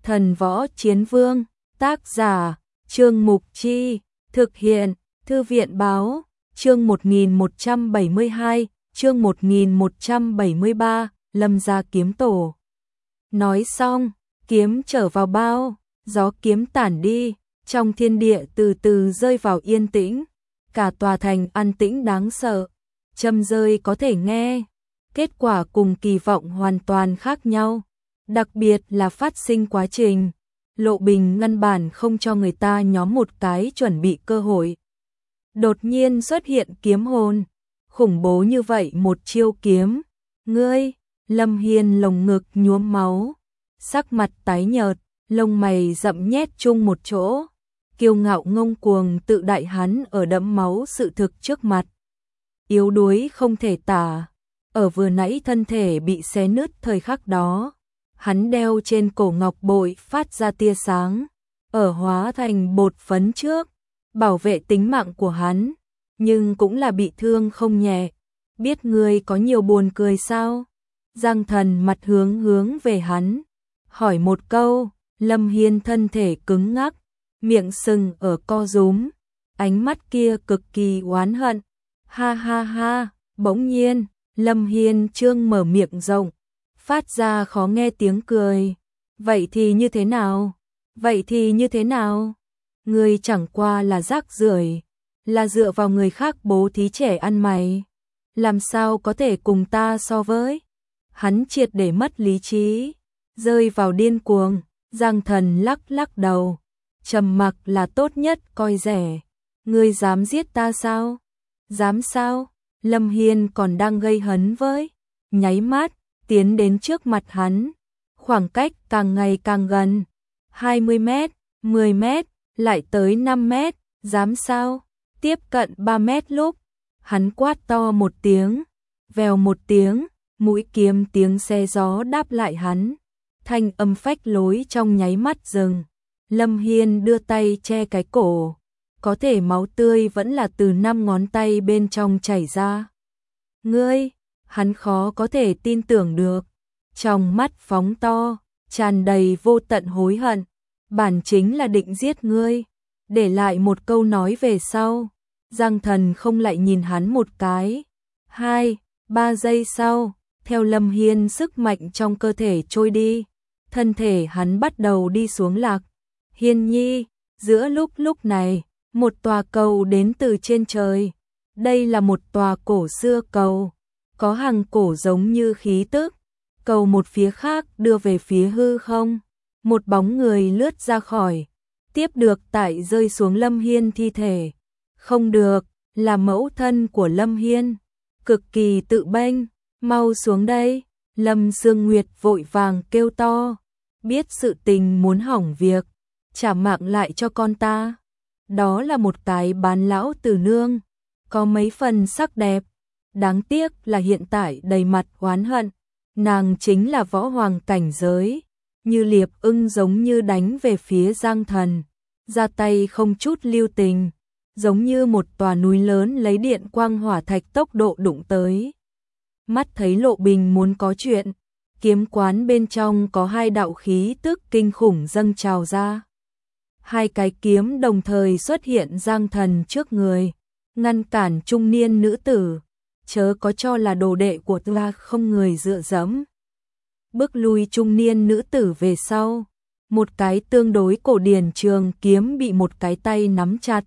Thần Võ Chiến Vương, tác giả, Trương Mục Chi, thực hiện, Thư viện Báo, chương 1172, chương 1173, Lâm gia kiếm tổ. Nói xong, kiếm trở vào bao, gió kiếm tản đi, trong thiên địa từ từ rơi vào yên tĩnh, cả tòa thành an tĩnh đáng sợ, châm rơi có thể nghe, kết quả cùng kỳ vọng hoàn toàn khác nhau, đặc biệt là phát sinh quá trình, Lộ Bình ngăn bản không cho người ta nhóm một cái chuẩn bị cơ hội. Đột nhiên xuất hiện kiếm hồn, khủng bố như vậy một chiêu kiếm, ngươi, Lâm Hiên lồng ngực nhuốm máu, sắc mặt tái nhợt, lông mày rậm nhét chung một chỗ, kiêu ngạo ngông cuồng tự đại hắn ở đẫm máu sự thực trước mặt. Yếu đuối không thể tả, ở vừa nãy thân thể bị xé nứt thời khắc đó, hắn đeo trên cổ ngọc bội phát ra tia sáng, ở hóa thành bột phấn trước, bảo vệ tính mạng của hắn, nhưng cũng là bị thương không nhẹ. Biết ngươi có nhiều buồn cười sao? Giang Thần mặt hướng về hắn, hỏi một câu. Lâm Hiên thân thể cứng ngắc, miệng sừng ở co rúm, ánh mắt kia cực kỳ oán hận. Ha ha ha, bỗng nhiên, Lâm Hiên trương mở miệng rộng, phát ra khó nghe tiếng cười. Vậy thì như thế nào? Vậy thì như thế nào? Ngươi chẳng qua là rác rưởi, là dựa vào người khác bố thí trẻ ăn mày, làm sao có thể cùng ta so với? Hắn triệt để mất lý trí, rơi vào điên cuồng. Giang Thần lắc đầu, trầm mặc là tốt nhất coi rẻ. Ngươi dám giết ta sao? Dám sao? Lâm Hiên còn đang gây hấn với, nháy mắt tiến đến trước mặt hắn, khoảng cách càng ngày càng gần, 20 mét, 10 mét, lại tới 5 mét, dám sao? Tiếp cận 3 mét lúc, hắn quát to một tiếng, vèo một tiếng, mũi kiếm tiếng xe gió đáp lại hắn, thanh âm phách lối trong nháy mắt dừng. Lâm Hiên đưa tay che cái cổ, có thể máu tươi vẫn là từ 5 ngón tay bên trong chảy ra. Ngươi, hắn khó có thể tin tưởng được, trong mắt phóng to, tràn đầy vô tận hối hận, bản chính là định giết ngươi, để lại một câu nói về sau. Giang Thần không lại nhìn hắn một cái, 2-3 giây sau, theo Lâm Hiên sức mạnh trong cơ thể trôi đi, thân thể hắn bắt đầu đi xuống lạc. Hiên nhi, giữa lúc này, một tòa cầu đến từ trên trời. Đây là một tòa cổ xưa cầu, có hàng cổ giống như khí tức. Cầu một phía khác đưa về phía hư không, một bóng người lướt ra khỏi, tiếp được tại rơi xuống Lâm Hiên thi thể. Không được, là mẫu thân của Lâm Hiên, cực kỳ tự bênh, mau xuống đây. Lâm Sương Nguyệt vội vàng kêu to, biết sự tình muốn hỏng việc, trả mạng lại cho con ta. Đó là một cái bán lão tử nương, có mấy phần sắc đẹp, đáng tiếc là hiện tại đầy mặt oán hận. Nàng chính là võ hoàng cảnh giới, như liệp ưng giống như đánh về phía Giang Thần, ra tay không chút lưu tình, giống như một tòa núi lớn lấy điện quang hỏa thạch tốc độ đụng tới. Mắt thấy Lộ Bình muốn có chuyện, kiếm quán bên trong có 2 đạo khí tức kinh khủng dâng trào ra. 2 cái kiếm đồng thời xuất hiện Giang Thần trước người, ngăn cản trung niên nữ tử, chớ có cho là đồ đệ của ta không người dựa dẫm. Bước lui trung niên nữ tử về sau, một cái tương đối cổ điển trường kiếm bị một cái tay nắm chặt.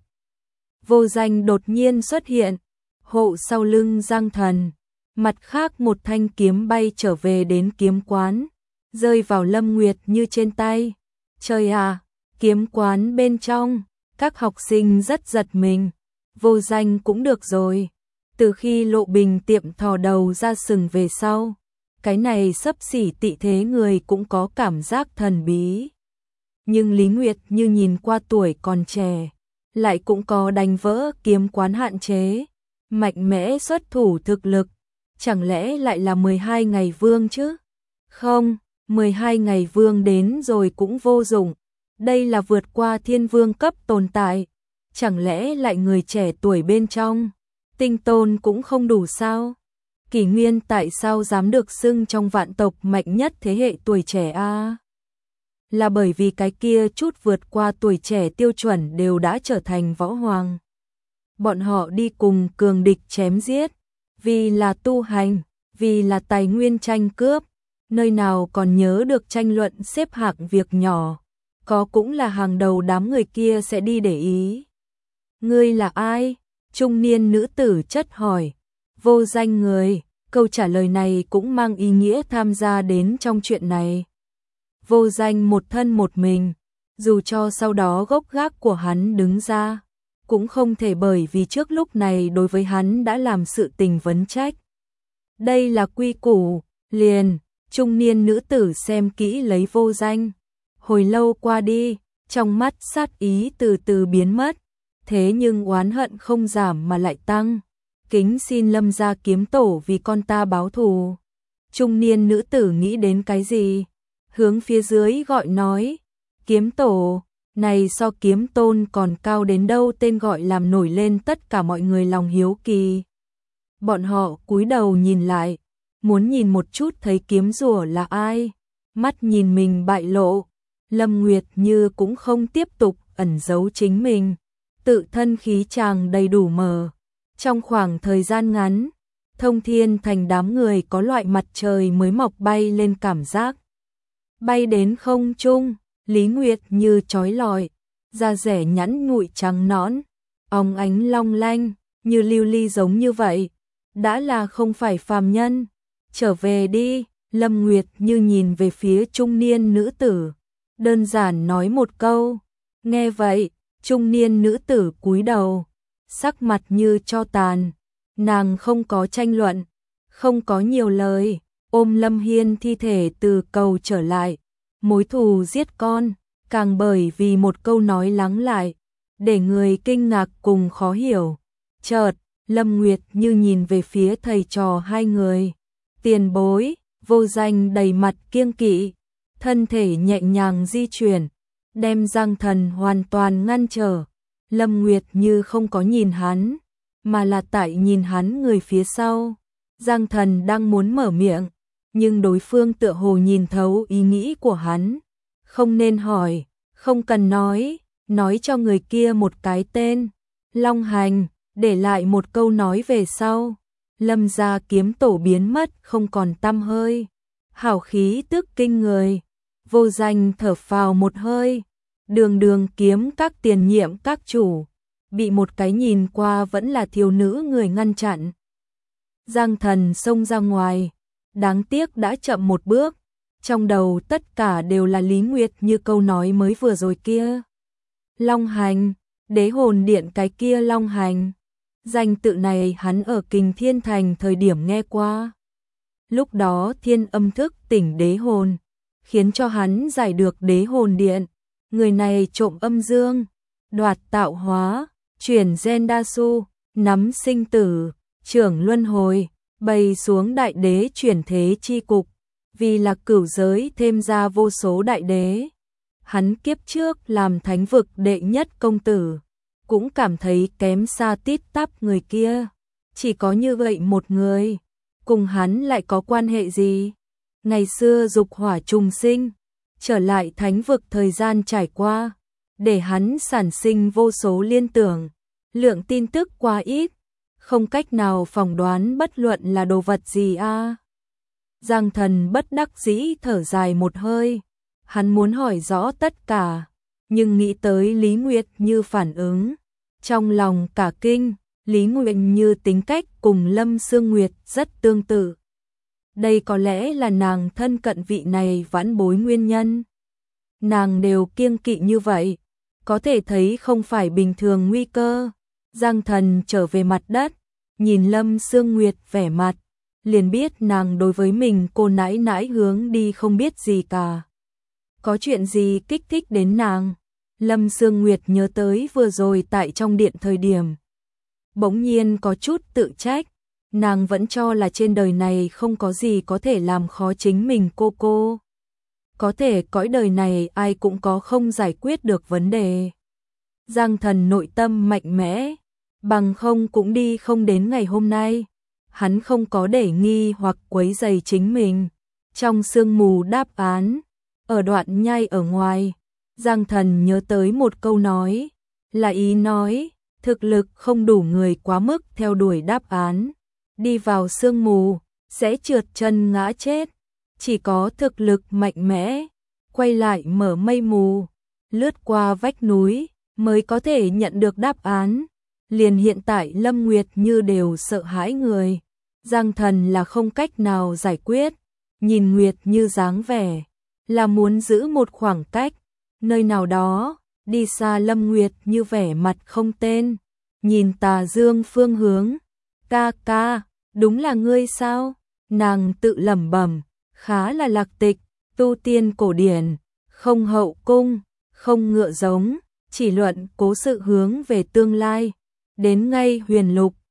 Vô Danh đột nhiên xuất hiện, hộ sau lưng Giang Thần, mặt khác một thanh kiếm bay trở về đến kiếm quán, rơi vào Lâm Nguyệt Như trên tay. Trời à, kiếm quán bên trong, các học sinh rất giật mình. Vô Danh cũng được rồi, từ khi Lộ Bình tiệm thò đầu ra sừng về sau, cái này xấp xỉ tị thế người cũng có cảm giác thần bí. Nhưng Lý Nguyệt Như nhìn qua tuổi còn trẻ, lại cũng có đánh vỡ kiếm quán hạn chế, mạnh mẽ xuất thủ thực lực, chẳng lẽ lại là 12 ngày vương chứ? Không, 12 ngày vương đến rồi cũng vô dụng, đây là vượt qua thiên vương cấp tồn tại, chẳng lẽ lại người trẻ tuổi bên trong, tinh tôn cũng không đủ sao? Kỷ Nguyên tại sao dám được xưng trong vạn tộc mạnh nhất thế hệ tuổi trẻ a? là bởi vì cái kia chút vượt qua tuổi trẻ tiêu chuẩn đều đã trở thành võ hoàng. Bọn họ đi cùng cường địch chém giết, vì là tu hành, vì là tài nguyên tranh cướp, nơi nào còn nhớ được tranh luận xếp hạng việc nhỏ, có cũng là hàng đầu đám người kia sẽ đi để ý. Ngươi là ai? Trung niên nữ tử chất hỏi. Vô danh người, câu trả lời này cũng mang ý nghĩa tham gia đến trong chuyện này. Vô danh một thân một mình, dù cho sau đó gốc gác của hắn đứng ra, cũng không thể bởi vì trước lúc này đối với hắn đã làm sự tình vấn trách. Đây là quy củ, liền, trung niên nữ tử xem kỹ lấy vô danh. Hồi lâu qua đi, trong mắt sát ý từ từ biến mất, thế nhưng oán hận không giảm mà lại tăng. Kính xin Lâm gia kiếm tổ vì con ta báo thù. Trung niên nữ tử nghĩ đến cái gì? Hướng phía dưới gọi nói, kiếm tổ, này so kiếm tôn còn cao đến đâu, tên gọi làm nổi lên tất cả mọi người lòng hiếu kỳ. Bọn họ cúi đầu nhìn lại, muốn nhìn một chút thấy kiếm rùa là ai. Mắt nhìn mình bại lộ, Lâm Nguyệt Như cũng không tiếp tục ẩn giấu chính mình, tự thân khí chàng đầy đủ mờ. Trong khoảng thời gian ngắn, Thông Thiên Thành đám người có loại mặt trời mới mọc bay lên cảm giác. Bay đến không trung, Lý Nguyệt Như chói lọi, da rẻ nhẵn nhụi trắng nõn, óng ánh long lanh, như lưu ly giống như vậy, đã là không phải phàm nhân. Trở về đi, Lâm Nguyệt Như nhìn về phía trung niên nữ tử, đơn giản nói một câu. Nghe vậy, trung niên nữ tử cúi đầu, sắc mặt như tro tàn, nàng không có tranh luận, không có nhiều lời, ôm Lâm Hiên thi thể từ cầu trở lại, mối thù giết con, càng bởi vì một câu nói lắng lại, để người kinh ngạc cùng khó hiểu. Chợt, Lâm Nguyệt Như nhìn về phía thầy trò hai người, tiền bối, vô danh đầy mặt kiêng kỵ, thân thể nhẹ nhàng di chuyển, đem Giang Thần hoàn toàn ngăn trở. Lâm Nguyệt Như không có nhìn hắn, mà là tại nhìn hắn người phía sau. Giang Thần đang muốn mở miệng, nhưng đối phương tựa hồ nhìn thấu ý nghĩ của hắn. Không nên hỏi, không cần nói cho người kia một cái tên. Long Hành, để lại một câu nói về sau. Lâm gia kiếm tổ biến mất không còn tăm hơi. Hào khí tức kinh người, vô danh thở phào một hơi. Đường kiếm các tiền nhiệm các chủ, bị một cái nhìn qua vẫn là thiếu nữ người ngăn chặn. Giang Thần xông ra ngoài, đáng tiếc đã chậm một bước, trong đầu tất cả đều là Lý Nguyệt Như câu nói mới vừa rồi kia. Long Hành, đế hồn điện cái kia Long Hành, danh tự này hắn ở Kình Thiên Thành thời điểm nghe qua. Lúc đó thiên âm thức tỉnh đế hồn, khiến cho hắn giải được đế hồn điện. Người này trộm âm dương, đoạt tạo hóa, chuyển gen đa su, nắm sinh tử, trưởng luân hồi, bày xuống đại đế chuyển thế chi cục, vì là cửu giới thêm ra vô số đại đế. Hắn kiếp trước làm thánh vực đệ nhất công tử, cũng cảm thấy kém xa tít tắp người kia. Chỉ có như vậy một người, cùng hắn lại có quan hệ gì? Ngày xưa dục hỏa trùng sinh, trở lại thánh vực thời gian trải qua, để hắn sản sinh vô số liên tưởng, lượng tin tức quá ít, không cách nào phỏng đoán bất luận là đồ vật gì a. Giang Thần bất đắc dĩ thở dài một hơi, hắn muốn hỏi rõ tất cả, nhưng nghĩ tới Lý Nguyệt Như phản ứng, trong lòng cả kinh. Lý Nguyệt Như tính cách cùng Lâm Sương Nguyệt rất tương tự. Đây có lẽ là nàng thân cận vị này vãn bối nguyên nhân. Nàng đều kiêng kỵ như vậy, có thể thấy không phải bình thường nguy cơ. Giang Thần trở về mặt đất, nhìn Lâm Sương Nguyệt vẻ mặt, liền biết nàng đối với mình cô nãi nãi hướng đi không biết gì cả. Có chuyện gì kích thích đến nàng? Lâm Sương Nguyệt nhớ tới vừa rồi tại trong điện thời điểm, bỗng nhiên có chút tự trách, nàng vẫn cho là trên đời này không có gì có thể làm khó chính mình cô. Có thể cõi đời này ai cũng có không giải quyết được vấn đề. Giang Thần nội tâm mạnh mẽ, bằng không cũng đi không đến ngày hôm nay. Hắn không có để nghi hoặc quấy rầy chính mình. Trong sương mù đáp án, Ở đoạn nhai ở ngoài, Giang Thần nhớ tới một câu nói, là ý nói, thực lực không đủ người quá mức theo đuổi đáp án, đi vào sương mù, sẽ trượt chân ngã chết, chỉ có thực lực mạnh mẽ, quay lại mở mây mù, lướt qua vách núi, mới có thể nhận được đáp án. Liền hiện tại Lâm Nguyệt Như đều sợ hãi người, Giang Thần là không cách nào giải quyết, nhìn Nguyệt Như dáng vẻ, là muốn giữ một khoảng cách, nơi nào đó, đi xa Lâm Nguyệt Như vẻ mặt không tên, nhìn Tà Dương phương hướng, ca ca, đúng là ngươi sao? Nàng tự lẩm bẩm, khá là lạc tịch, tu tiên cổ điển, không hậu cung, không ngựa giống, chỉ luận cố sự hướng về tương lai, đến ngay huyền lục,